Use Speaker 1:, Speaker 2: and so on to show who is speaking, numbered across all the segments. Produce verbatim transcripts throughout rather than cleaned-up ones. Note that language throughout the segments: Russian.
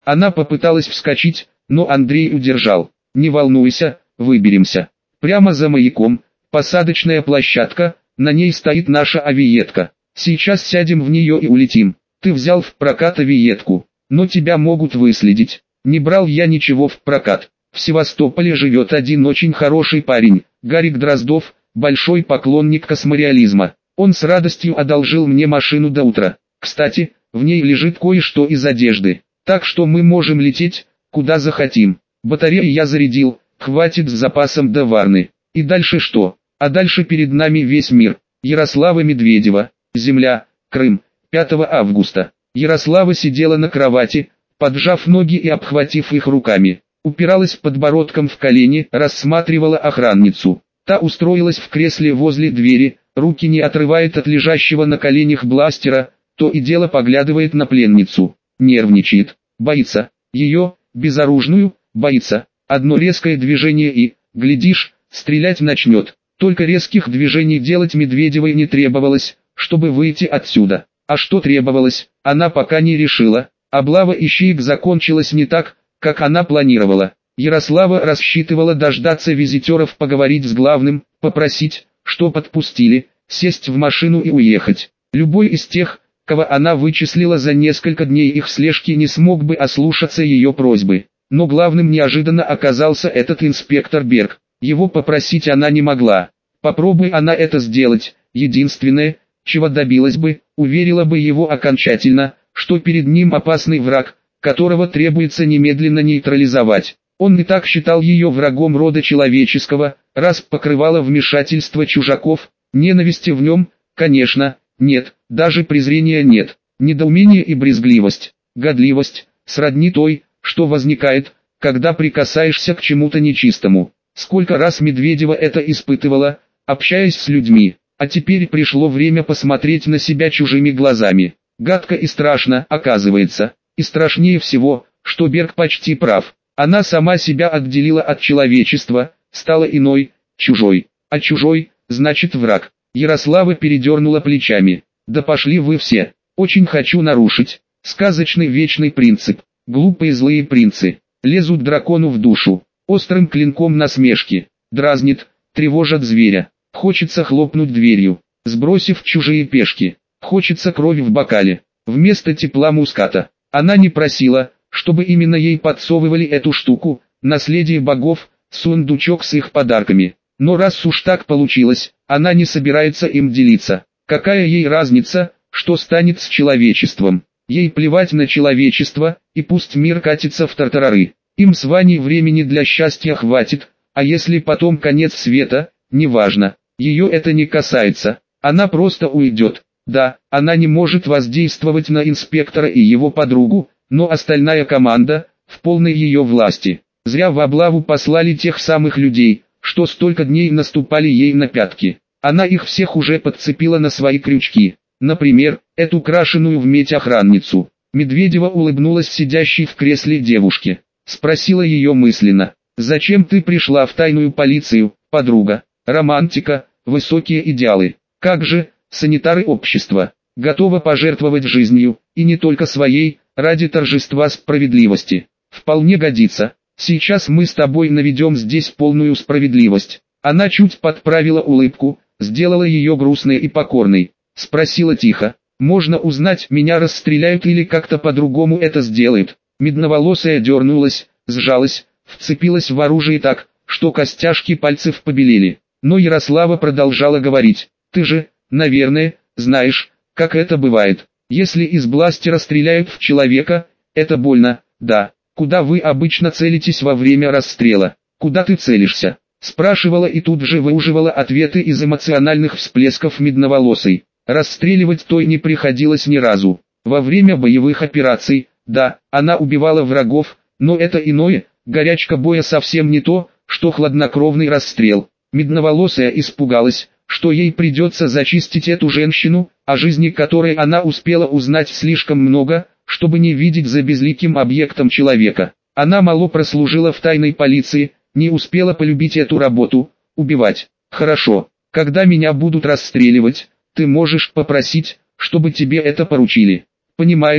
Speaker 1: Она попыталась вскочить, но Андрей удержал. «Не волнуйся, выберемся. Прямо за маяком, посадочная площадка, на ней стоит наша авиетка. Сейчас сядем в нее и улетим. Ты взял в прокат авиетку, но тебя могут выследить». «Не брал я ничего в прокат. В Севастополе живет один очень хороший парень, Гарик Дроздов, большой поклонник космореализма. Он с радостью одолжил мне машину до утра. Кстати, в ней лежит кое-что из одежды, так что мы можем лететь, куда захотим. Батареи я зарядил, хватит с запасом до Варны. И дальше что? А дальше перед нами весь мир. Ярослава Медведева, Земля, Крым, пятого августа. Ярослава сидела на кровати, поджав ноги и обхватив их руками. Упиралась подбородком в колени, рассматривала охранницу. Та устроилась в кресле возле двери, руки не отрывает от лежащего на коленях бластера, то и дело поглядывает на пленницу. Нервничает, боится. Ее, безоружную, боится. Одно резкое движение и, глядишь, стрелять начнет. Только резких движений делать Медведевой не требовалось, чтобы выйти отсюда. А что требовалось, она пока не решила. Облава ищеек закончилась не так, как она планировала. Ярослава рассчитывала дождаться визитеров, поговорить с главным, попросить, что подпустили, сесть в машину и уехать. Любой из тех, кого она вычислила за несколько дней их слежки, не смог бы ослушаться ее просьбы. Но главным неожиданно оказался этот инспектор Берг. Его попросить она не могла. Попробуй она это сделать, единственное, чего добилась бы, уверила бы его окончательно, что перед ним опасный враг, которого требуется немедленно нейтрализовать. Он и так считал ее врагом рода человеческого, раз покрывало вмешательство чужаков, ненависти в нем, конечно, нет, даже презрения нет, недоумение и брезгливость, годливость, сродни той, что возникает, когда прикасаешься к чему-то нечистому. Сколько раз Медведева это испытывала, общаясь с людьми, а теперь пришло время посмотреть на себя чужими глазами. Гадко и страшно, оказывается, и страшнее всего, что Берг почти прав. Она сама себя отделила от человечества, стала иной, чужой, а чужой, значит враг. Ярослава передернула плечами. Да пошли вы все, очень хочу нарушить. Сказочный вечный принцип. Глупые злые принцы, лезут дракону в душу, острым клинком насмешки, дразнит, тревожат зверя. Хочется хлопнуть дверью, сбросив чужие пешки. Хочется крови в бокале, вместо тепла муската. Она не просила, чтобы именно ей подсовывали эту штуку, наследие богов, сундучок с их подарками. Но раз уж так получилось, она не собирается им делиться. Какая ей разница, что станет с человечеством? Ей плевать на человечество, и пусть мир катится в тартарары. Им с Ваней времени для счастья хватит, а если потом конец света, неважно, ее это не касается, она просто уйдет. Да, она не может воздействовать на инспектора и его подругу, но остальная команда, в полной ее власти. Зря в облаву послали тех самых людей, что столько дней наступали ей на пятки. Она их всех уже подцепила на свои крючки. Например, эту крашеную в медь охранницу. Медведева улыбнулась сидящей в кресле девушке. Спросила ее мысленно: «Зачем ты пришла в тайную полицию, подруга? Романтика, высокие идеалы. Как же, санитары общества, готова пожертвовать жизнью, и не только своей, ради торжества справедливости. Вполне годится. Сейчас мы с тобой наведем здесь полную справедливость». Она чуть подправила улыбку, сделала ее грустной и покорной. Спросила тихо: «Можно узнать, меня расстреляют или как-то по-другому это сделают?» Медноволосая дернулась, сжалась, вцепилась в оружие так, что костяшки пальцев побелели. Но Ярослава продолжала говорить: «Ты же, наверное, знаешь, как это бывает. Если из бластера стреляют в человека, это больно, да. Куда вы обычно целитесь во время расстрела? Куда ты целишься?» Спрашивала и тут же выуживала ответы из эмоциональных всплесков медноволосой. Расстреливать той не приходилось ни разу. Во время боевых операций, да, она убивала врагов, но это иное, горячка боя совсем не то, что хладнокровный расстрел. Медноволосая испугалась, что ей придется зачистить эту женщину, о жизни которой она успела узнать слишком много, чтобы не видеть за безликим объектом человека. Она мало прослужила в тайной полиции, не успела полюбить эту работу, убивать. Хорошо, когда меня будут расстреливать, ты можешь попросить, чтобы тебе это поручили. Понимаешь,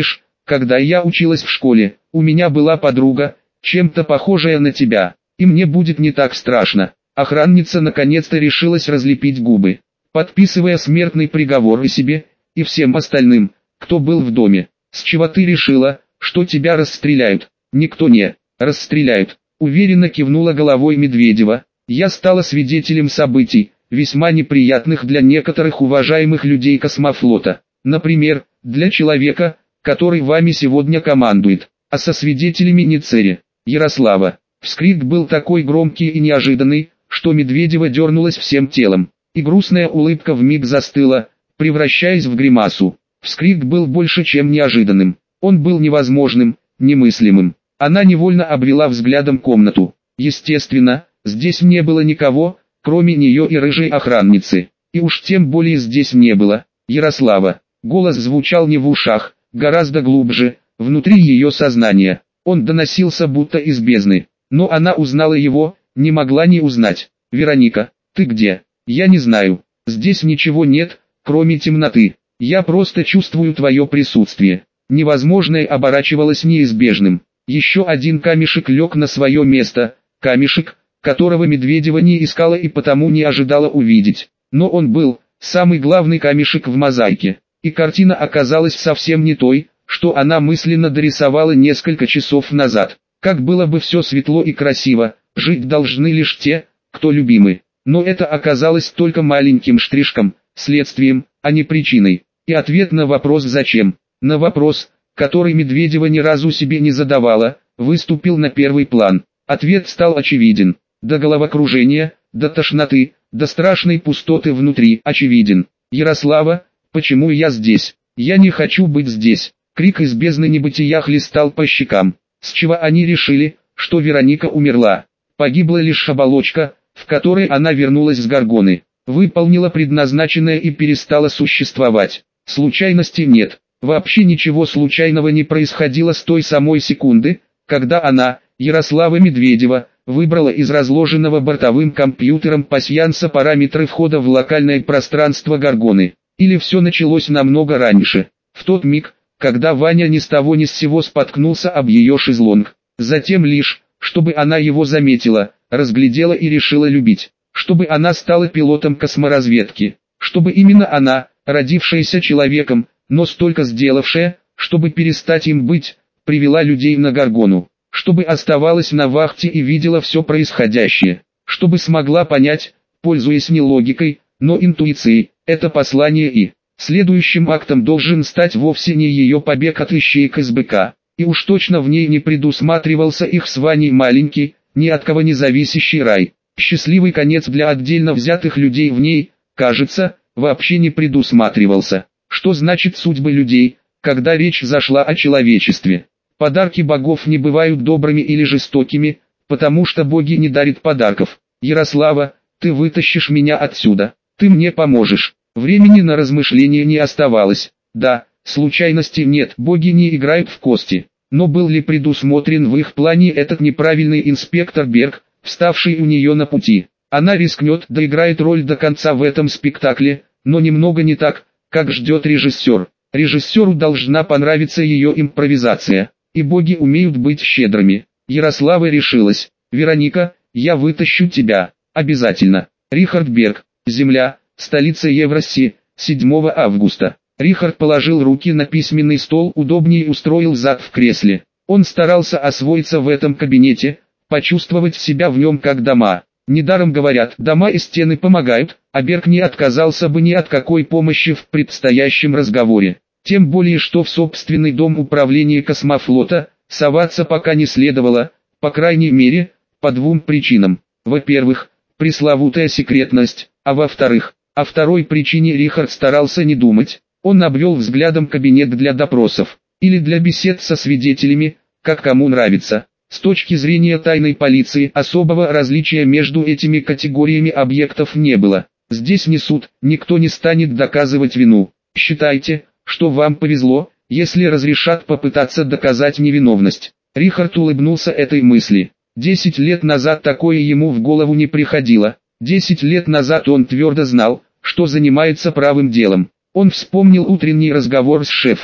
Speaker 1: когда я училась в школе, у меня была подруга, чем-то похожая на тебя, и мне будет не так страшно». Охранница наконец-то решилась разлепить губы, подписывая смертный приговор и себе, и всем остальным, кто был в доме. «С чего ты решила, что тебя расстреляют?» «Никто не расстреляют», уверенно кивнула головой Медведева. «Я стала свидетелем событий, весьма неприятных для некоторых уважаемых людей космофлота. Например, для человека, который вами сегодня командует, а со свидетелями не цери, Ярослава». Вскрик был такой громкий и неожиданный, что Медведева дернулась всем телом, и грустная улыбка вмиг застыла, превращаясь в гримасу. Вскрик был больше чем неожиданным, он был невозможным, немыслимым. Она невольно обвела взглядом комнату. Естественно, здесь не было никого, кроме нее и рыжей охранницы. И уж тем более здесь не было Ярослава. Голос звучал не в ушах, гораздо глубже, внутри ее сознания. Он доносился будто из бездны. Но она узнала его, не могла не узнать. «Вероника, ты где?» «Я не знаю. Здесь ничего нет, кроме темноты. Я просто чувствую твое присутствие». Невозможное оборачивалось неизбежным. Еще один камешек лег на свое место, камешек, которого Медведева не искала и потому не ожидала увидеть. Но он был, самый главный камешек в мозаике. И картина оказалась совсем не той, что она мысленно дорисовала несколько часов назад. Как было бы все светло и красиво, жить должны лишь те, кто любимы. Но это оказалось только маленьким штришком, следствием, а не причиной. И ответ на вопрос «зачем?», на вопрос, который Медведева ни разу себе не задавала, выступил на первый план. Ответ стал очевиден. До головокружения, до тошноты, до страшной пустоты внутри очевиден. «Ярослава, почему я здесь? Я не хочу быть здесь!» Крик из бездны небытия хлестал по щекам. С чего они решили, что Вероника умерла? Погибла лишь оболочка, в которой она вернулась с Горгоны, выполнила предназначенное и перестала существовать. Случайности нет. Вообще ничего случайного не происходило с той самой секунды, когда она, Ярослава Медведева, выбрала из разложенного бортовым компьютером пасьянса параметры входа в локальное пространство Горгоны. Или все началось намного раньше, в тот миг, когда Ваня ни с того ни с сего споткнулся об ее шезлонг. Затем лишь, чтобы она его заметила, разглядела и решила любить. Чтобы она стала пилотом косморазведки. Чтобы именно она, родившаяся человеком, но столько сделавшая, чтобы перестать им быть, привела людей на Горгону. Чтобы оставалась на вахте и видела все происходящее. Чтобы смогла понять, пользуясь не логикой, но интуицией, это послание, и следующим актом должен стать вовсе не ее побег от ищеек из БК. И уж точно в ней не предусматривался их с Ваней маленький, ни от кого не зависящий рай. Счастливый конец для отдельно взятых людей в ней, кажется, вообще не предусматривался. Что значит судьбы людей, когда речь зашла о человечестве? Подарки богов не бывают добрыми или жестокими, потому что боги не дарят подарков. Ярослава, ты вытащишь меня отсюда, ты мне поможешь. Времени на размышления не оставалось. Да, случайностей нет, боги не играют в кости. Но был ли предусмотрен в их плане этот неправильный инспектор Берг, вставший у нее на пути? Она рискнет, доиграет роль до конца в этом спектакле, но немного не так, как ждет режиссер. Режиссеру должна понравиться ее импровизация, и боги умеют быть щедрыми. Ярослава решилась. «Вероника, я вытащу тебя, обязательно». Рихард Берг, Земля, столица Евроси, седьмого августа. Рихард положил руки на письменный стол, удобнее устроил зад в кресле. Он старался освоиться в этом кабинете, почувствовать себя в нем как дома. Недаром говорят, дома и стены помогают, а Берг не отказался бы ни от какой помощи в предстоящем разговоре. Тем более, что в собственный дом управления космофлота соваться пока не следовало, по крайней мере, по двум причинам. Во-первых, пресловутая секретность, а во-вторых, о второй причине Рихард старался не думать. Он обвел взглядом кабинет для допросов, или для бесед со свидетелями, как кому нравится. С точки зрения тайной полиции особого различия между этими категориями объектов не было. Здесь не суд, никто не станет доказывать вину. Считайте, что вам повезло, если разрешат попытаться доказать невиновность. Рихард улыбнулся этой мысли. Десять лет назад такое ему в голову не приходило. Десять лет назад он твердо знал, что занимается правым делом. Он вспомнил утренний разговор с шефом.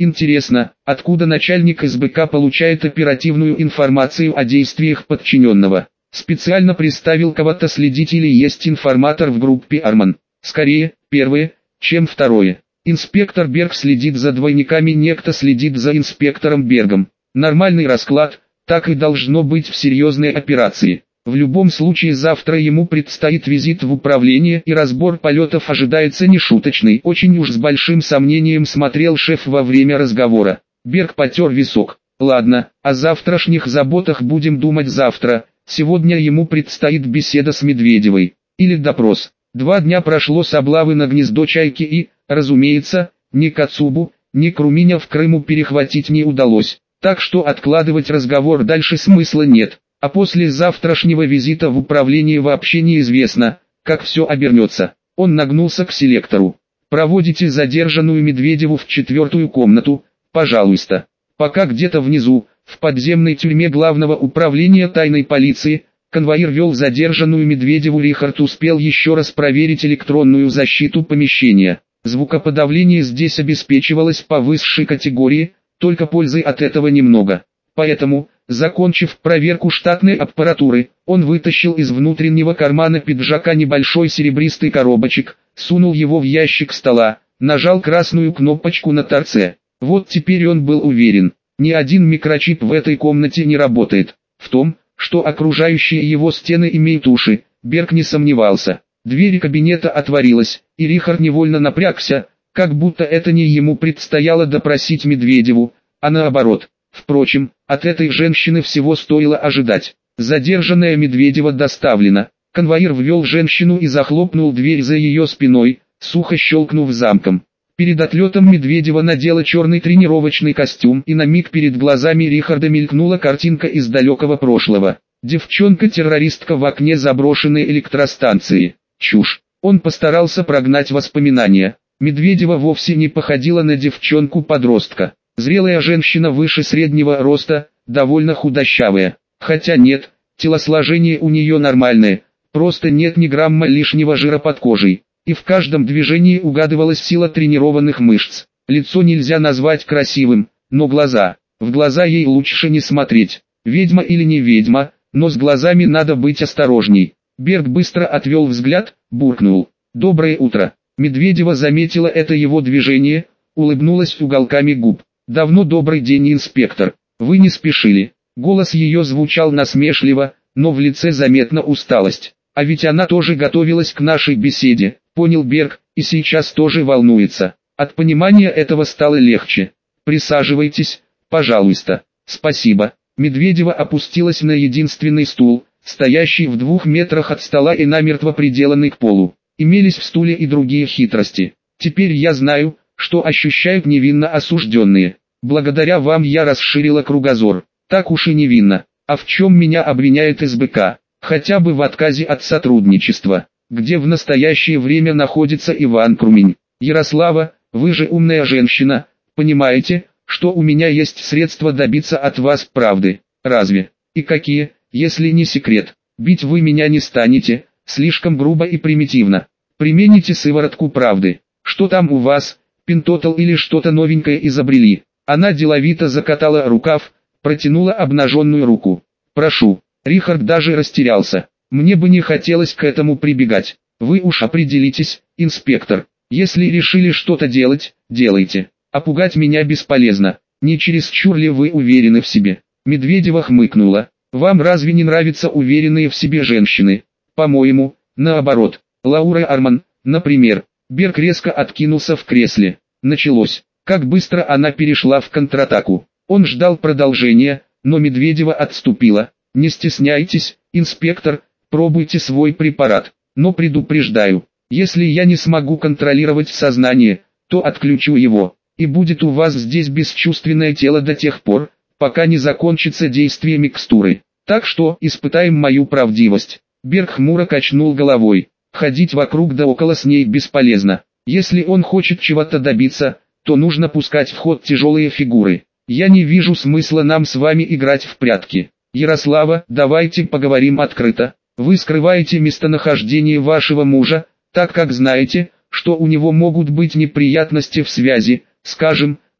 Speaker 1: Интересно, откуда начальник эс бэ ка получает оперативную информацию о действиях подчиненного? Специально приставил кого-то следить или есть информатор в группе Арман? Скорее, первое, чем второе. Инспектор Берг следит за двойниками, некто следит за инспектором Бергом. Нормальный расклад, так и должно быть в серьезной операции. В любом случае завтра ему предстоит визит в управление, и разбор полетов ожидается нешуточный. Очень уж с большим сомнением смотрел шеф во время разговора. Берг потер висок. Ладно, о завтрашних заботах будем думать завтра. Сегодня ему предстоит беседа с Медведевой. Или допрос. Два дня прошло с облавы на гнездо Чайки и, разумеется, ни Кацубу, ни Круминя в Крыму перехватить не удалось. Так что откладывать разговор дальше смысла нет. А после завтрашнего визита в управление вообще неизвестно, как все обернется. Он нагнулся к селектору. Проводите задержанную Медведеву в четвертую комнату, пожалуйста. Пока где-то внизу, в подземной тюрьме главного управления тайной полиции, конвоир вел задержанную Медведеву, Рихард успел еще раз проверить электронную защиту помещения. Звукоподавление здесь обеспечивалось по высшей категории, только пользы от этого немного. Поэтому, закончив проверку штатной аппаратуры, он вытащил из внутреннего кармана пиджака небольшой серебристый коробочек, сунул его в ящик стола, нажал красную кнопочку на торце. Вот теперь он был уверен, ни один микрочип в этой комнате не работает. В том, что окружающие его стены имеют уши, Берг не сомневался. Дверь кабинета отворилась, и Рихард невольно напрягся, как будто это не ему предстояло допросить Медведеву, а наоборот. Впрочем, от этой женщины всего стоило ожидать. Задержанная Медведева доставлена. Конвоир ввел женщину и захлопнул дверь за ее спиной, сухо щелкнув замком. Перед отлетом Медведева надела черный тренировочный костюм, и на миг перед глазами Рихарда мелькнула картинка из далекого прошлого. Девчонка-террористка в окне заброшенной электростанции. Чушь. Он постарался прогнать воспоминания. Медведева вовсе не походила на девчонку-подростка. Зрелая женщина выше среднего роста, довольно худощавая. Хотя нет, телосложение у нее нормальное, просто нет ни грамма лишнего жира под кожей. И в каждом движении угадывалась сила тренированных мышц. Лицо нельзя назвать красивым, но глаза, в глаза ей лучше не смотреть. Ведьма или не ведьма, но с глазами надо быть осторожней. Берг быстро отвел взгляд, буркнул: «Доброе утро». Медведева заметила это его движение, улыбнулась уголками губ. «Давно добрый день, инспектор. Вы не спешили». Голос ее звучал насмешливо, но в лице заметна усталость. А ведь она тоже готовилась к нашей беседе, понял Берг, и сейчас тоже волнуется. От понимания этого стало легче. «Присаживайтесь, пожалуйста». «Спасибо». Медведева опустилась на единственный стул, стоящий в двух метрах от стола и намертво приделанный к полу. Имелись в стуле и другие хитрости. «Теперь я знаю, что ощущают невинно осужденные. Благодаря вам я расширила кругозор. Так уж и невинно. А в чем меня обвиняет эс бэ ка? Хотя бы в отказе от сотрудничества. Где в настоящее время находится Иван Крумень? Ярослава, вы же умная женщина, понимаете, что у меня есть средства добиться от вас правды. Разве? И какие, если не секрет? Бить вы меня не станете, слишком грубо и примитивно. Примените сыворотку правды. Что там у вас? Пентотал или что-то новенькое изобрели?» Она деловито закатала рукав, протянула обнаженную руку. «Прошу». Рихард даже растерялся. «Мне бы не хотелось к этому прибегать. Вы уж определитесь, инспектор. Если решили что-то делать, делайте. А пугать меня бесполезно. Не чересчур ли вы уверены в себе?» Медведева хмыкнула. «Вам разве не нравятся уверенные в себе женщины? По-моему, наоборот. Лаура Арман, например». Берг резко откинулся в кресле. Началось. Как быстро она перешла в контратаку. Он ждал продолжения, но Медведева отступила. «Не стесняйтесь, инспектор, пробуйте свой препарат. Но предупреждаю, если я не смогу контролировать сознание, то отключу его. И будет у вас здесь бесчувственное тело до тех пор, пока не закончится действие микстуры. Так что испытаем мою правдивость». Берг хмуро качнул головой. Ходить вокруг да около с ней бесполезно. Если он хочет чего-то добиться, то нужно пускать в ход тяжелые фигуры. Я не вижу смысла нам с вами играть в прятки. Ярослава, давайте поговорим открыто. Вы скрываете местонахождение вашего мужа, так как знаете, что у него могут быть неприятности в связи, скажем,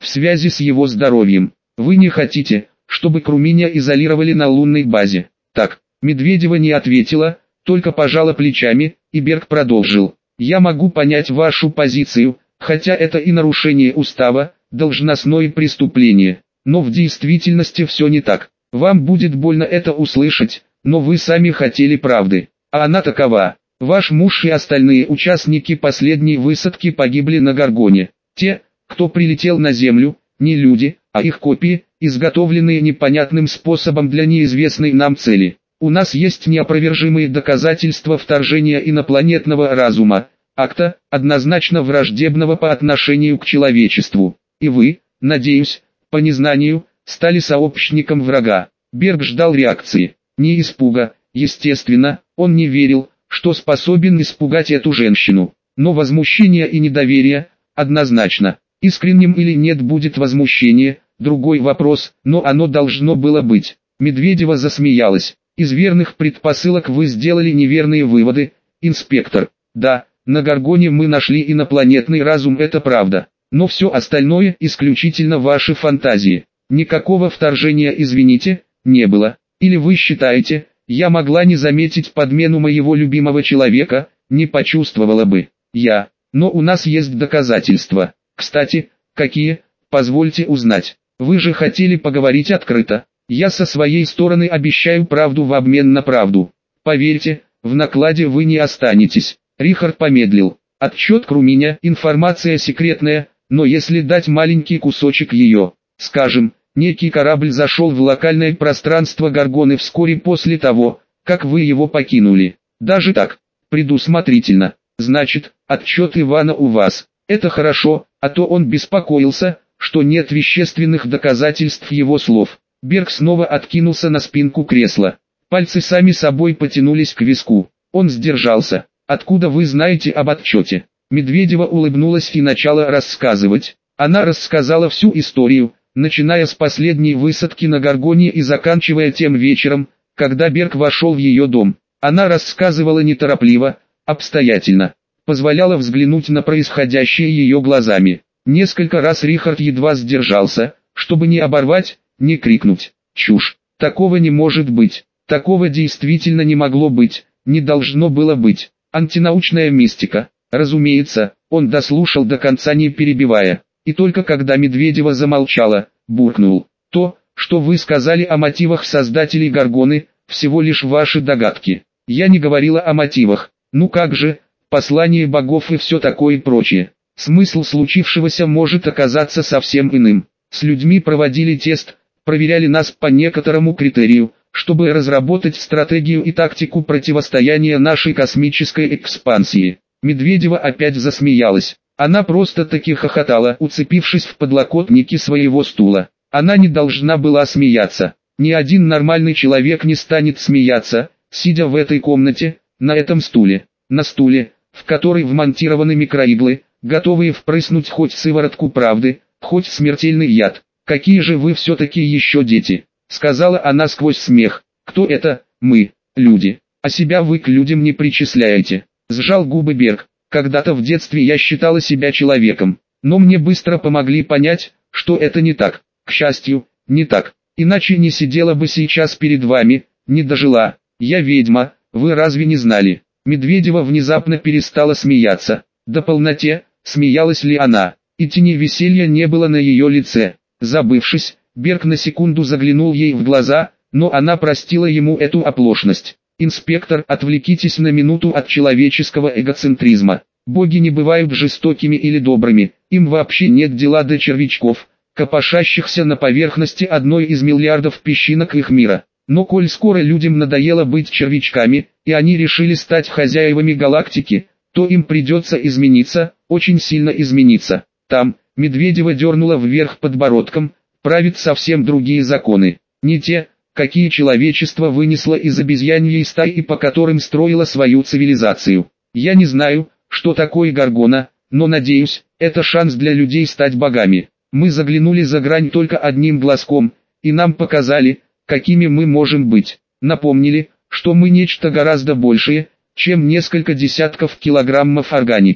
Speaker 1: в связи с его здоровьем. Вы не хотите, чтобы Круминя изолировали на лунной базе? Так, Медведева не ответила, только пожала плечами, и Берг продолжил. Я могу понять вашу позицию, хотя это и нарушение устава, должностное преступление. Но в действительности все не так. Вам будет больно это услышать, но вы сами хотели правды. А она такова. Ваш муж и остальные участники последней высадки погибли на Гаргоне. Те, кто прилетел на Землю, не люди, а их копии, изготовленные непонятным способом для неизвестной нам цели. У нас есть неопровержимые доказательства вторжения инопланетного разума, акта, однозначно враждебного по отношению к человечеству. И вы, надеюсь, по незнанию, стали сообщником врага. Берг ждал реакции. Не испуга, естественно, он не верил, что способен испугать эту женщину. Но возмущение и недоверие, однозначно. Искренним или нет будет возмущение, другой вопрос, но оно должно было быть. Медведева засмеялась. Из верных предпосылок вы сделали неверные выводы, инспектор. Да, на Гаргоне мы нашли инопланетный разум, это правда. Но все остальное исключительно ваши фантазии. Никакого вторжения, извините, не было. Или вы считаете, я могла не заметить подмену моего любимого человека, не почувствовала бы. Я. Но у нас есть доказательства. Кстати, какие, позвольте узнать. Вы же хотели поговорить открыто. Я со своей стороны обещаю правду в обмен на правду. Поверьте, в накладе вы не останетесь. Рихард помедлил. Отчет Круминя, информация секретная, но если дать маленький кусочек ее, скажем, некий корабль зашел в локальное пространство Гаргоны вскоре после того, как вы его покинули. Даже так, предусмотрительно. Значит, отчет Ивана у вас. Это хорошо, а то он беспокоился, что нет вещественных доказательств его слов. Берг снова откинулся на спинку кресла. Пальцы сами собой потянулись к виску. Он сдержался. «Откуда вы знаете об отчете?» Медведева улыбнулась и начала рассказывать. Она рассказала всю историю, начиная с последней высадки на Гаргоне и заканчивая тем вечером, когда Берг вошел в ее дом. Она рассказывала неторопливо, обстоятельно. Позволяла взглянуть на происходящее ее глазами. Несколько раз Рихард едва сдержался, чтобы не оборвать, не крикнуть. Чушь. Такого не может быть. Такого действительно не могло быть, не должно было быть. Антинаучная мистика. Разумеется, он дослушал до конца, не перебивая. И только когда Медведева замолчала, буркнул. То, что вы сказали о мотивах создателей Гаргоны, всего лишь ваши догадки. Я не говорила о мотивах. Ну как же, послание богов и все такое прочее. Смысл случившегося может оказаться совсем иным. С людьми проводили тест, проверяли нас по некоторому критерию, чтобы разработать стратегию и тактику противостояния нашей космической экспансии. Медведева опять засмеялась. Она просто-таки хохотала, уцепившись в подлокотники своего стула. Она не должна была смеяться. Ни один нормальный человек не станет смеяться, сидя в этой комнате, на этом стуле. На стуле, в который вмонтированы микроиглы, готовые впрыснуть хоть сыворотку правды, хоть смертельный яд. «Какие же вы все-таки еще дети», — сказала она сквозь смех. «Кто это? Мы, люди. А себя вы к людям не причисляете». Сжал губы Берг. «Когда-то в детстве я считала себя человеком, но мне быстро помогли понять, что это не так. К счастью, не так. Иначе не сидела бы сейчас перед вами, не дожила. Я ведьма, вы разве не знали?» Медведева внезапно перестала смеяться. До полноте, смеялась ли она, и тени веселья не было на ее лице. Забывшись, Берг на секунду заглянул ей в глаза, но она простила ему эту оплошность. «Инспектор, отвлекитесь на минуту от человеческого эгоцентризма. Боги не бывают жестокими или добрыми, им вообще нет дела до червячков, копошащихся на поверхности одной из миллиардов песчинок их мира. Но коль скоро людям надоело быть червячками, и они решили стать хозяевами галактики, то им придется измениться, очень сильно измениться. Там, Медведева дернула вверх подбородком, правят совсем другие законы. Не те, какие человечество вынесло из обезьяньей стаи и по которым строило свою цивилизацию. Я не знаю, что такое Гаргона, но надеюсь, это шанс для людей стать богами. Мы заглянули за грань только одним глазком, и нам показали, какими мы можем быть. Напомнили, что мы нечто гораздо большее, чем несколько десятков килограммов органики.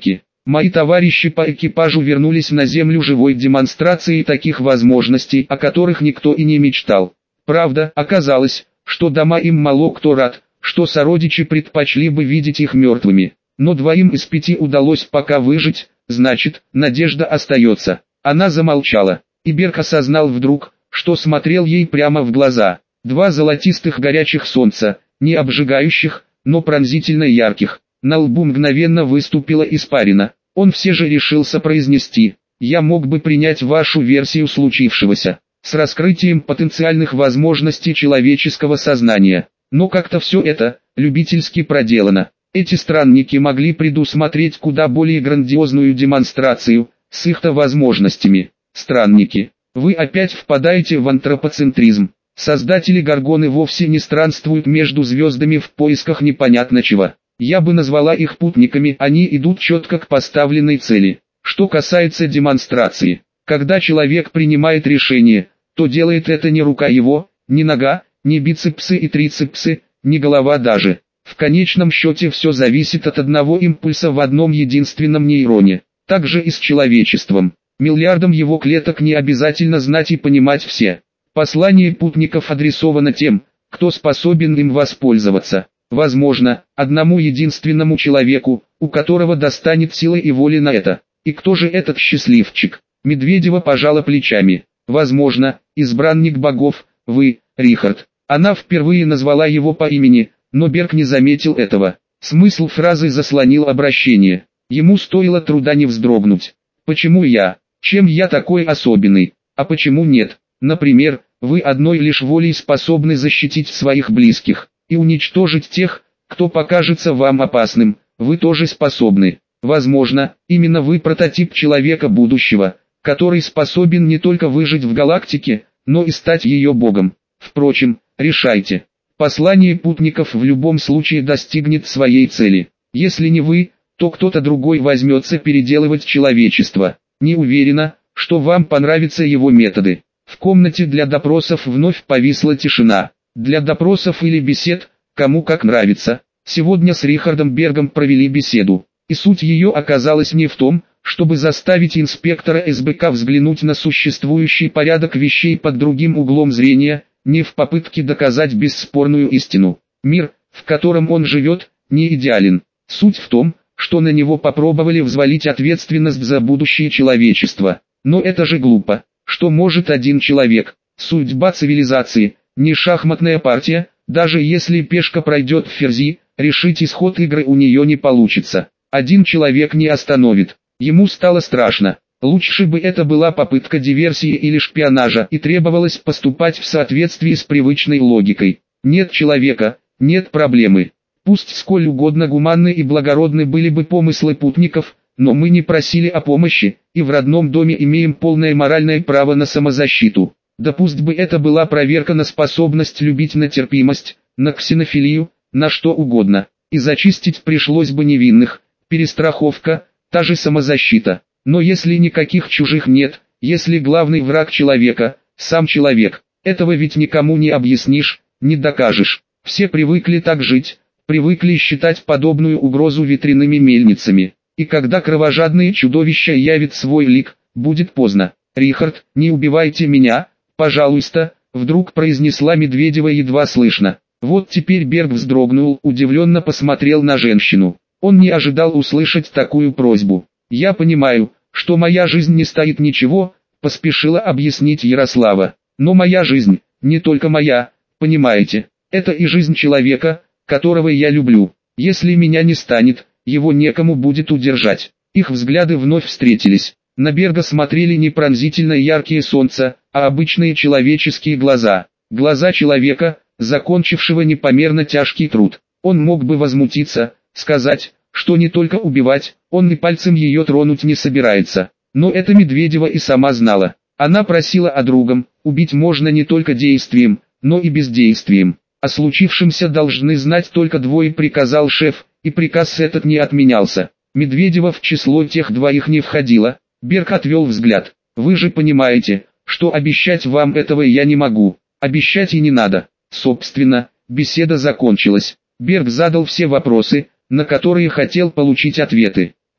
Speaker 1: Мои товарищи по экипажу вернулись на землю живой демонстрацией таких возможностей, о которых никто и не мечтал. Правда, оказалось, что дома им мало кто рад, что сородичи предпочли бы видеть их мертвыми. Но двоим из пяти удалось пока выжить, значит, надежда остается. Она замолчала, и Берг осознал вдруг, что смотрел ей прямо в глаза. Два золотистых горячих солнца, не обжигающих, но пронзительно ярких. На лбу мгновенно выступила испарина. Он все же решился произнести: «Я мог бы принять вашу версию случившегося, с раскрытием потенциальных возможностей человеческого сознания. Но как-то все это, любительски проделано. Эти странники могли предусмотреть куда более грандиозную демонстрацию, с их-то возможностями. Странники, вы опять впадаете в антропоцентризм. Создатели Горгоны вовсе не странствуют между звездами в поисках непонятно чего. Я бы назвала их путниками, они идут четко к поставленной цели. Что касается демонстрации, когда человек принимает решение, то делает это не рука его, не нога, не бицепсы и трицепсы, не голова даже. В конечном счете все зависит от одного импульса в одном единственном нейроне. Так же и с человечеством. Миллиардам его клеток не обязательно знать и понимать все. Послание путников адресовано тем, кто способен им воспользоваться. Возможно, одному единственному человеку, у которого достанет силы и воли на это. И кто же этот счастливчик? Медведева пожала плечами. Возможно, избранник богов, вы, Рихард. Она впервые назвала его по имени, но Берг не заметил этого. Смысл фразы заслонил обращение. Ему стоило труда не вздрогнуть. Почему я? Чем я такой особенный? А почему нет? Например, вы одной лишь волей способны защитить своих близких и уничтожить тех, кто покажется вам опасным. Вы тоже способны. Возможно, именно вы прототип человека будущего, который способен не только выжить в галактике, но и стать ее богом. Впрочем, решайте. Послание путников в любом случае достигнет своей цели. Если не вы, то кто-то другой возьмется переделывать человечество. Не уверена, что вам понравятся его методы. В комнате для допросов вновь повисла тишина. Для допросов или бесед, кому как нравится. Сегодня с Рихардом Бергом провели беседу. И суть ее оказалась не в том, чтобы заставить инспектора эс бэ ка взглянуть на существующий порядок вещей под другим углом зрения, не в попытке доказать бесспорную истину. Мир, в котором он живет, не идеален. Суть в том, что на него попробовали взвалить ответственность за будущее человечества. Но это же глупо. Что может один человек? Судьба цивилизации, не шахматная партия, даже если пешка пройдет в ферзи, решить исход игры у нее не получится. Один человек не остановит. Ему стало страшно. Лучше бы это была попытка диверсии или шпионажа и требовалось поступать в соответствии с привычной логикой. Нет человека, нет проблемы. Пусть сколь угодно гуманны и благородны были бы помыслы путников, но мы не просили о помощи, и в родном доме имеем полное моральное право на самозащиту. Да пусть бы это была проверка на способность любить, на терпимость, на ксенофилию, на что угодно. И зачистить пришлось бы невинных, перестраховка, та же самозащита. Но если никаких чужих нет, если главный враг человека, сам человек, этого ведь никому не объяснишь, не докажешь. Все привыкли так жить, привыкли считать подобную угрозу ветряными мельницами. И когда кровожадное чудовище явит свой лик, будет поздно. «Рихард, не убивайте меня, пожалуйста», вдруг произнесла Медведева едва слышно. Вот теперь Берг вздрогнул, удивленно посмотрел на женщину. Он не ожидал услышать такую просьбу. «Я понимаю, что моя жизнь не стоит ничего», поспешила объяснить Ярослава. «Но моя жизнь, не только моя, понимаете, это и жизнь человека, которого я люблю. Если меня не станет, его некому будет удержать». Их взгляды вновь встретились. На Берга смотрели не пронзительно яркие солнца, а обычные человеческие глаза. Глаза человека, закончившего непомерно тяжкий труд. Он мог бы возмутиться, сказать, что не только убивать, он и пальцем ее тронуть не собирается. Но это Медведева и сама знала. Она просила о другом, убить можно не только действием, но и бездействием. О случившемся должны знать только двое, приказал шеф, и приказ этот не отменялся. Медведева в число тех двоих не входила. Берг отвел взгляд. «Вы же понимаете, что обещать вам этого я не могу. Обещать и не надо». Собственно, беседа закончилась. Берг задал все вопросы, на которые хотел получить ответы.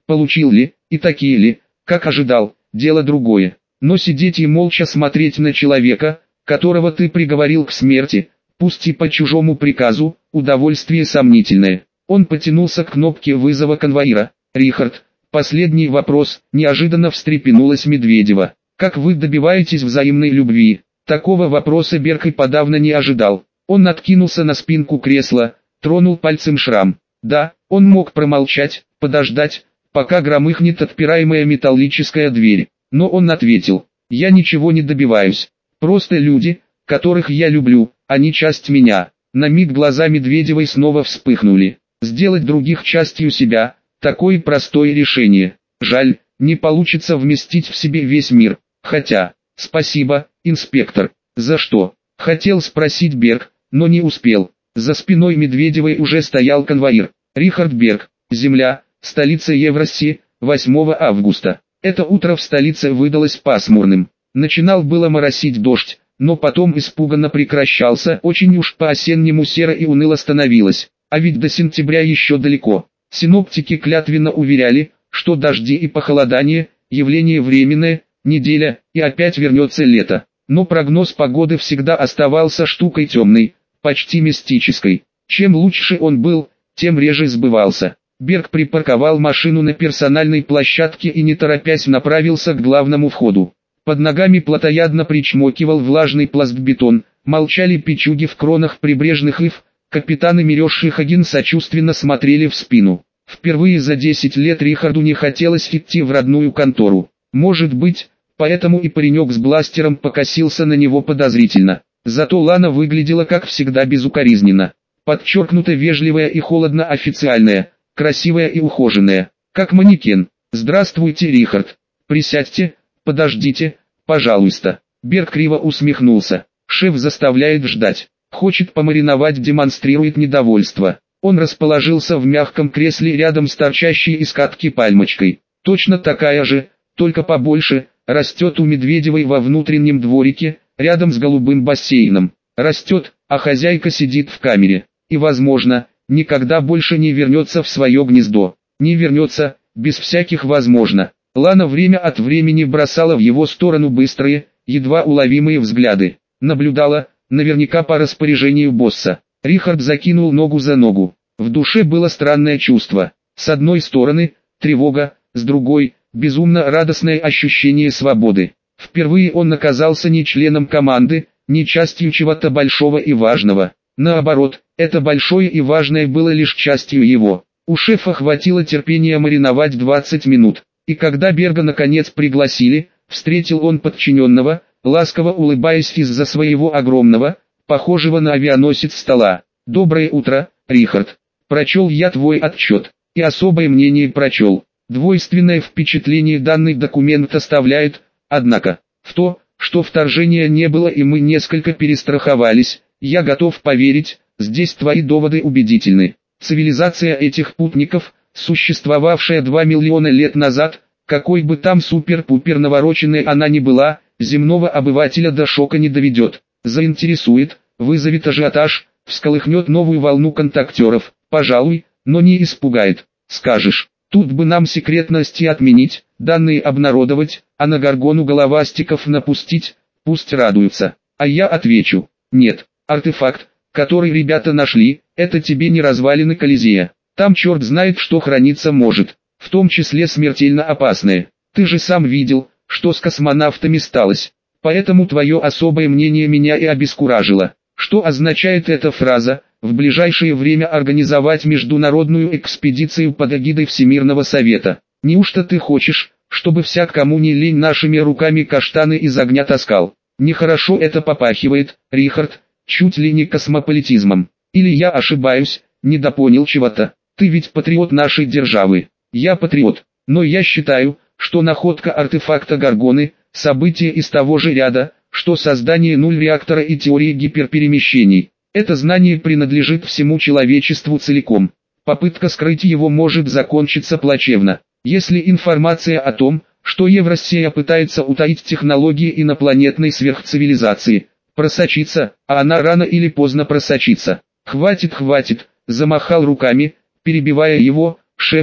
Speaker 1: Получил ли, и такие ли, как ожидал, дело другое. Но сидеть и молча смотреть на человека, которого ты приговорил к смерти, пусть и по чужому приказу, удовольствие сомнительное. Он потянулся к кнопке вызова конвоира. «Рихард, последний вопрос», – неожиданно встрепенулась Медведева. «Как вы добиваетесь взаимной любви?» Такого вопроса Берг и подавно не ожидал. Он откинулся на спинку кресла, тронул пальцем шрам. Да, он мог промолчать, подождать, пока громыхнет отпираемая металлическая дверь. Но он ответил: «Я ничего не добиваюсь. Просто люди, которых я люблю, они часть меня». На миг глаза Медведевой снова вспыхнули. Сделать других частью себя – такое простое решение. Жаль, не получится вместить в себе весь мир. Хотя, спасибо, инспектор. За что? Хотел спросить Берг, но не успел. За спиной Медведевой уже стоял конвоир. Рихард Берг, земля, столица Евразии, восьмого августа. Это утро в столице выдалось пасмурным. Начинал было моросить дождь, но потом испуганно прекращался, очень уж по-осеннему серо и уныло становилось. А ведь до сентября еще далеко. Синоптики клятвенно уверяли, что дожди и похолодание – явление временное, неделя, и опять вернется лето. Но прогноз погоды всегда оставался штукой темной, почти мистической. Чем лучше он был, тем реже сбывался. Берг припарковал машину на персональной площадке и не торопясь направился к главному входу. Под ногами плотоядно причмокивал влажный пластбетон, молчали печуги в кронах прибрежных ив, капитаны мерезших один сочувственно смотрели в спину. Впервые за десять лет Рихарду не хотелось идти в родную контору. Может быть, поэтому и паренек с бластером покосился на него подозрительно. Зато Лана выглядела как всегда безукоризненно. Подчеркнуто вежливая и холодно официальная, красивая и ухоженная, как манекен. «Здравствуйте, Рихард. Присядьте, подождите, пожалуйста». Берг криво усмехнулся. Шеф заставляет ждать. Хочет помариновать, демонстрирует недовольство. Он расположился в мягком кресле рядом с торчащей из катки пальмочкой. Точно такая же, только побольше, растет у Медведевой во внутреннем дворике, рядом с голубым бассейном. Растет, а хозяйка сидит в камере. И, возможно, никогда больше не вернется в свое гнездо. Не вернется, без всяких «возможно». Лана время от времени бросала в его сторону быстрые, едва уловимые взгляды. Наблюдала, наверняка по распоряжению босса. Рихард закинул ногу за ногу. В душе было странное чувство. С одной стороны, тревога, с другой, безумно радостное ощущение свободы. Впервые он оказался не членом команды, не частью чего-то большого и важного. Наоборот, это большое и важное было лишь частью его. У шефа хватило терпения мариновать двадцать минут. И когда Берга наконец пригласили, встретил он подчиненного, ласково улыбаясь из-за своего огромного, похожего на авианосец стола. «Доброе утро, Рихард. Прочел я твой отчет. И особое мнение прочел. Двойственное впечатление данный документ оставляет, однако, в то, что вторжения не было и мы несколько перестраховались, я готов поверить, здесь твои доводы убедительны. Цивилизация этих путников, существовавшая два миллиона лет назад, какой бы там супер-пупер навороченной она ни была, земного обывателя до шока не доведет. Заинтересует, вызовет ажиотаж, всколыхнет новую волну контактеров, пожалуй, но не испугает. Скажешь, тут бы нам секретности отменить, данные обнародовать, а на Горгону головастиков напустить, пусть радуются. А я отвечу: нет, артефакт, который ребята нашли, это тебе не развалины Колизея. Там черт знает что храниться может, в том числе смертельно опасное. Ты же сам видел, что с космонавтами сталось. Поэтому твое особое мнение меня и обескуражило. Что означает эта фраза: в ближайшее время организовать международную экспедицию под эгидой Всемирного Совета? Неужто ты хочешь, чтобы всяк кому не лень нашими руками каштаны из огня таскал? Нехорошо это попахивает, Рихард, чуть ли не космополитизмом. Или я ошибаюсь, недопонял чего-то? Ты ведь патриот нашей державы. Я патриот, но я считаю, что находка артефакта Горгоны – событие из того же ряда, что создание нуль-реактора и теории гиперперемещений. Это знание принадлежит всему человечеству целиком. Попытка скрыть его может закончиться плачевно. Если информация о том, что Евразия пытается утаить технологии инопланетной сверхцивилизации, просочится, а она рано или поздно просочится. «Хватит, хватит», – замахал руками, перебивая его, шеф,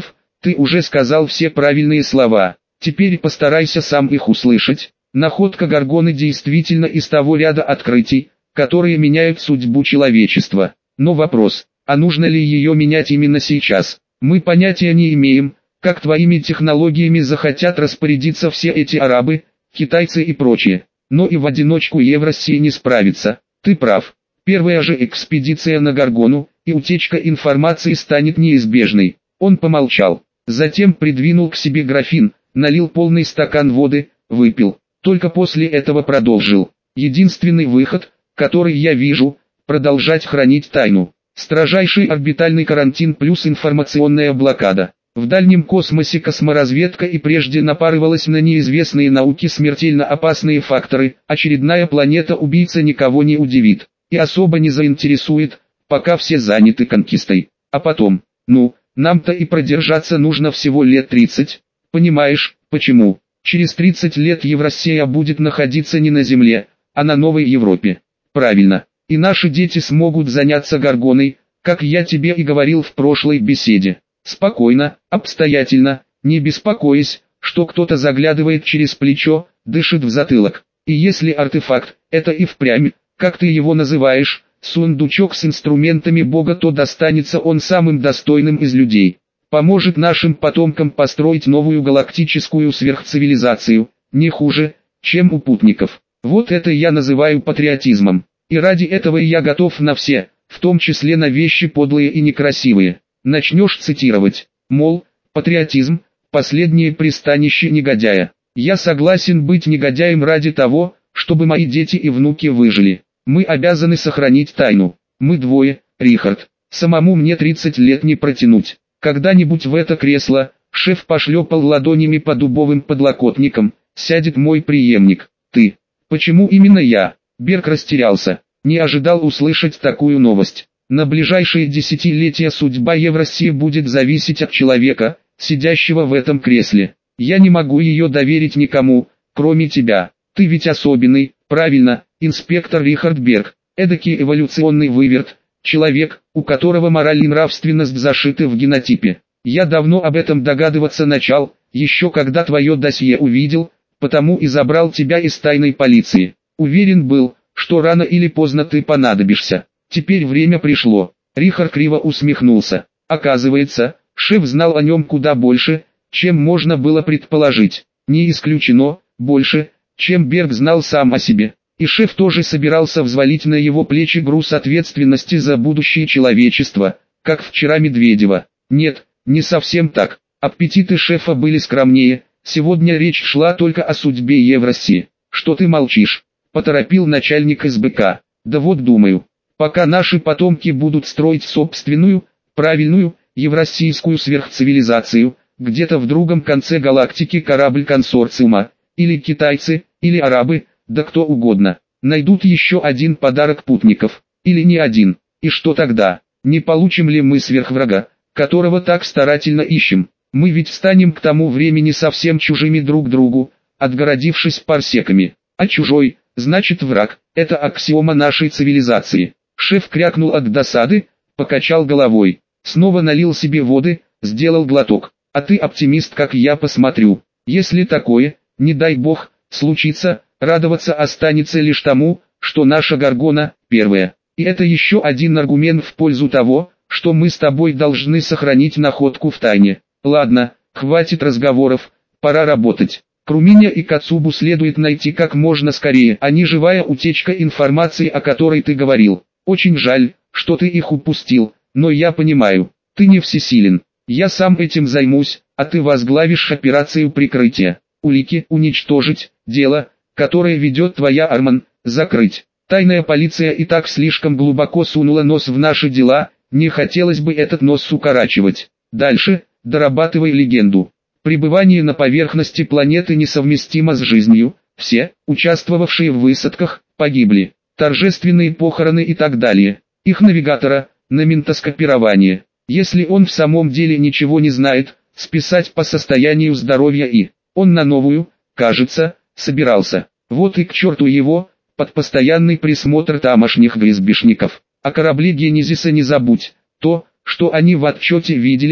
Speaker 1: Ты уже сказал все правильные слова, теперь постарайся сам их услышать. Находка Горгоны действительно из того ряда открытий, которые меняют судьбу человечества. Но вопрос, а нужно ли ее менять именно сейчас? Мы понятия не имеем, как твоими технологиями захотят распорядиться все эти арабы, китайцы и прочие. Но и в одиночку Евросия не справится. Ты прав. Первая же экспедиция на Горгону, и утечка информации станет неизбежной. Он помолчал. Затем придвинул к себе графин, налил полный стакан воды, выпил. Только после этого продолжил. Единственный выход, который я вижу, продолжать хранить тайну. Строжайший орбитальный карантин плюс информационная блокада. В дальнем космосе косморазведка и прежде напарывалась на неизвестные науке смертельно опасные факторы. Очередная планета-убийца никого не удивит и особо не заинтересует, пока все заняты конкистой. А потом, ну, нам-то и продержаться нужно всего лет тридцать. Понимаешь, почему? Через тридцать лет Евросия будет находиться не на Земле, а на Новой Европе. Правильно. И наши дети смогут заняться Горгоной, как я тебе и говорил в прошлой беседе. Спокойно, обстоятельно, не беспокоясь, что кто-то заглядывает через плечо, дышит в затылок. И если артефакт, это и впрямь, как ты его называешь, сундучок с инструментами Бога, то достанется он самым достойным из людей. Поможет нашим потомкам построить новую галактическую сверхцивилизацию, не хуже, чем у путников. Вот это я называю патриотизмом. И ради этого я готов на все, в том числе на вещи подлые и некрасивые. Начнешь цитировать, мол, патриотизм – последнее пристанище негодяя. Я согласен быть негодяем ради того, чтобы мои дети и внуки выжили. Мы обязаны сохранить тайну. Мы двое, Рихард. Самому мне тридцать лет не протянуть. Когда-нибудь в это кресло, шеф пошлепал ладонями по дубовым подлокотникам, сядет мой преемник. Ты. Почему именно я? Берг растерялся. Не ожидал услышать такую новость. На ближайшие десятилетия судьба Евросии будет зависеть от человека, сидящего в этом кресле. Я не могу ее доверить никому, кроме тебя. Ты ведь особенный, правильно, инспектор Рихард Берг. Эдакий эволюционный выверт. Человек, у которого мораль и нравственность зашиты в генотипе. Я давно об этом догадываться начал, еще когда твое досье увидел, потому и забрал тебя из тайной полиции. Уверен был, что рано или поздно ты понадобишься. Теперь время пришло. Рихард криво усмехнулся. Оказывается, шеф знал о нем куда больше, чем можно было предположить. Не исключено, больше, чем Берг знал сам о себе. И шеф тоже собирался взвалить на его плечи груз ответственности за будущее человечества, как вчера Медведева. Нет, не совсем так. Аппетиты шефа были скромнее, сегодня речь шла только о судьбе Евросии. Что ты молчишь? Поторопил начальник эс бэ ка. Да вот думаю, пока наши потомки будут строить собственную, правильную, евросийскую сверхцивилизацию, где-то в другом конце галактики корабль консорциума, или китайцы, или арабы, да кто угодно, найдут еще один подарок путников, или не один, и что тогда? Не получим ли мы сверхврага, которого так старательно ищем? Мы ведь станем к тому времени совсем чужими друг другу, отгородившись парсеками. А чужой, значит враг, это аксиома нашей цивилизации. Шеф крякнул от досады, покачал головой, снова налил себе воды, сделал глоток. А ты оптимист, как я посмотрю. Если такое, не дай бог, случится, радоваться останется лишь тому, что наша Горгона – первая. И это еще один аргумент в пользу того, что мы с тобой должны сохранить находку в тайне. Ладно, хватит разговоров, пора работать. Круминя и Кацубу следует найти как можно скорее, а не живая утечка информации, о которой ты говорил. Очень жаль, что ты их упустил, но я понимаю, ты не всесилен. Я сам этим займусь, а ты возглавишь операцию прикрытия. Улики уничтожить, дело, которое ведет твоя Арман, закрыть. Тайная полиция и так слишком глубоко сунула нос в наши дела, не хотелось бы этот нос укорачивать. Дальше, дорабатывай легенду. Пребывание на поверхности планеты несовместимо с жизнью, все, участвовавшие в высадках, погибли. Торжественные похороны и так далее. Их навигатора, на ментоскопирование. Если он в самом деле ничего не знает, списать по состоянию здоровья и... Он на новую, кажется, собирался. Вот и к черту его, под постоянный присмотр тамошних грязбишников. О корабле Генезиса не забудь. То, что они в отчете видели,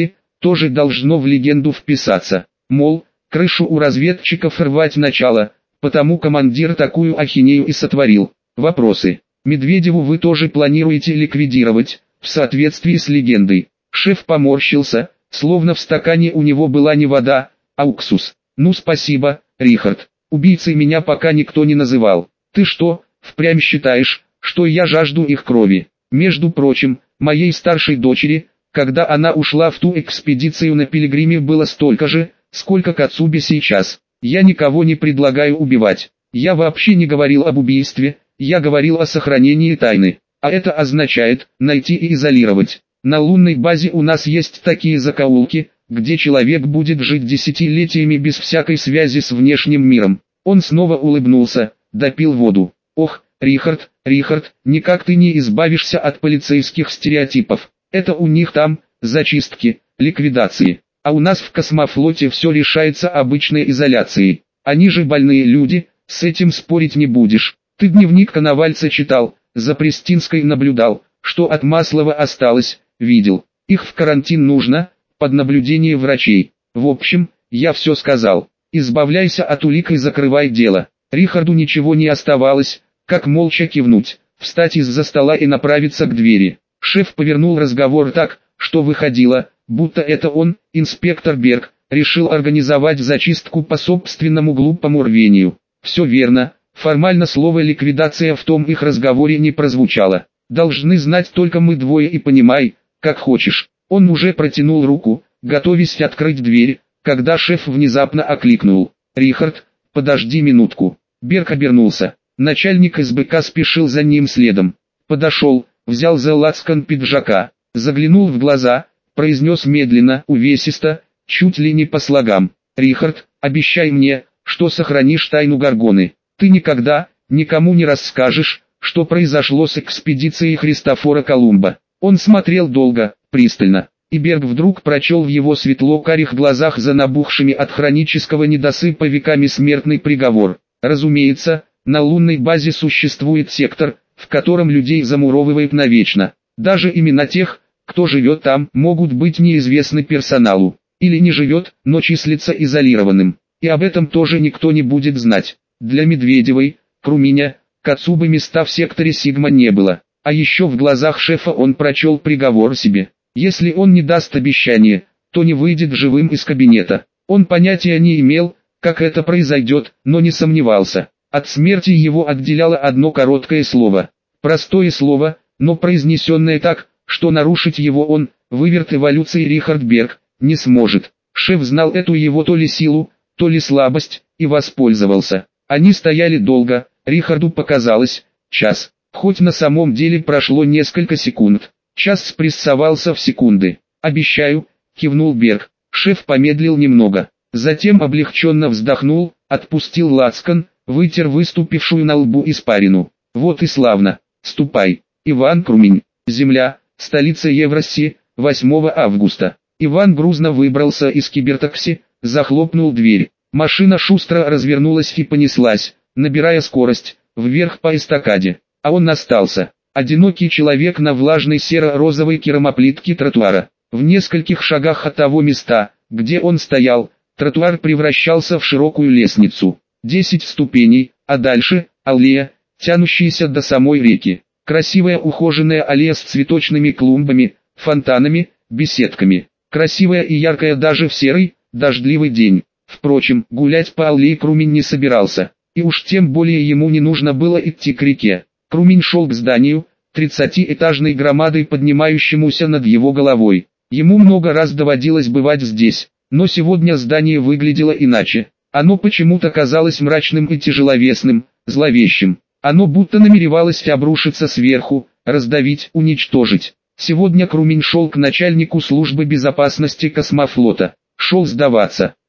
Speaker 1: тоже должно в легенду вписаться. Мол, крышу у разведчиков рвать начало, потому командир такую ахинею и сотворил. Вопросы. Медведеву вы тоже планируете ликвидировать, в соответствии с легендой? Шеф поморщился, словно в стакане у него была не вода, а уксус. Ну спасибо, Рихард. Убийцей меня пока никто не называл. Ты что, впрямь считаешь, что я жажду их крови? Между прочим, моей старшей дочери, когда она ушла в ту экспедицию на Пилигриме, было столько же, сколько Кацубе сейчас. Я никого не предлагаю убивать. Я вообще не говорил об убийстве, я говорил о сохранении тайны. А это означает найти и изолировать. На лунной базе у нас есть такие закоулки, где человек будет жить десятилетиями без всякой связи с внешним миром. Он снова улыбнулся, допил воду. Ох, Рихард, Рихард, никак ты не избавишься от полицейских стереотипов. Это у них там, зачистки, ликвидации. А у нас в космофлоте все решается обычной изоляцией. Они же больные люди, с этим спорить не будешь. Ты дневник Коновальца читал, за Престинской наблюдал, что от Маслова осталось, видел. Их в карантин нужно, под наблюдение врачей. В общем, я все сказал. Избавляйся от улик и закрывай дело. Рихарду ничего не оставалось, как молча кивнуть, встать из-за стола и направиться к двери. Шеф повернул разговор так, что выходило, будто это он, инспектор Берг, решил организовать зачистку по собственному глупому рвению. Все верно, формально слово «ликвидация» в том их разговоре не прозвучало. Должны знать только мы двое и понимай, как хочешь. Он уже протянул руку, готовясь открыть дверь, когда шеф внезапно окликнул. «Рихард, подожди минутку». Берг обернулся. Начальник эс бэ ка спешил за ним следом. Подошел, взял за лацкан пиджака, заглянул в глаза, произнес медленно, увесисто, чуть ли не по слогам. «Рихард, обещай мне, что сохранишь тайну Горгоны. Ты никогда, никому не расскажешь, что произошло с экспедицией Христофора Колумба». Он смотрел долго, пристально, и Берг вдруг прочел в его светло-карих глазах за набухшими от хронического недосыпа веками смертный приговор. Разумеется, на лунной базе существует сектор, в котором людей замуровывают навечно. Даже имена тех, кто живет там, могут быть неизвестны персоналу. Или не живет, но числится изолированным. И об этом тоже никто не будет знать. Для Медведевой, Круминя, Кацубы места в секторе Сигма не было. А еще в глазах шефа он прочел приговор себе. Если он не даст обещание, то не выйдет живым из кабинета. Он понятия не имел, как это произойдет, но не сомневался. От смерти его отделяло одно короткое слово. Простое слово, но произнесенное так, что нарушить его он, выверт эволюции Рихард Берг, не сможет. Шеф знал эту его то ли силу, то ли слабость, и воспользовался. Они стояли долго, Рихарду показалось, час. Хоть на самом деле прошло несколько секунд. Час спрессовался в секунды. «Обещаю», — кивнул Берг. Шеф помедлил немного. Затем облегченно вздохнул, отпустил лацкан, вытер выступившую на лбу испарину. «Вот и славно. Ступай. Иван Крумень. Земля, столица Евроси, восьмого августа». Иван грузно выбрался из кибертакси, захлопнул дверь. Машина шустро развернулась и понеслась, набирая скорость, вверх по эстакаде. А он остался. Одинокий человек на влажной серо-розовой керамоплитке тротуара. В нескольких шагах от того места, где он стоял, тротуар превращался в широкую лестницу. Десять ступеней, а дальше – аллея, тянущаяся до самой реки. Красивая ухоженная аллея с цветочными клумбами, фонтанами, беседками. Красивая и яркая даже в серый, дождливый день. Впрочем, гулять по аллее Крумень не собирался. И уж тем более ему не нужно было идти к реке. Крумень шел к зданию, тридцатиэтажной громадой, поднимающемуся над его головой. Ему много раз доводилось бывать здесь, но сегодня здание выглядело иначе. Оно почему-то казалось мрачным и тяжеловесным, зловещим. Оно будто намеревалось обрушиться сверху, раздавить, уничтожить. Сегодня Крумень шел к начальнику службы безопасности космофлота. Шел сдаваться.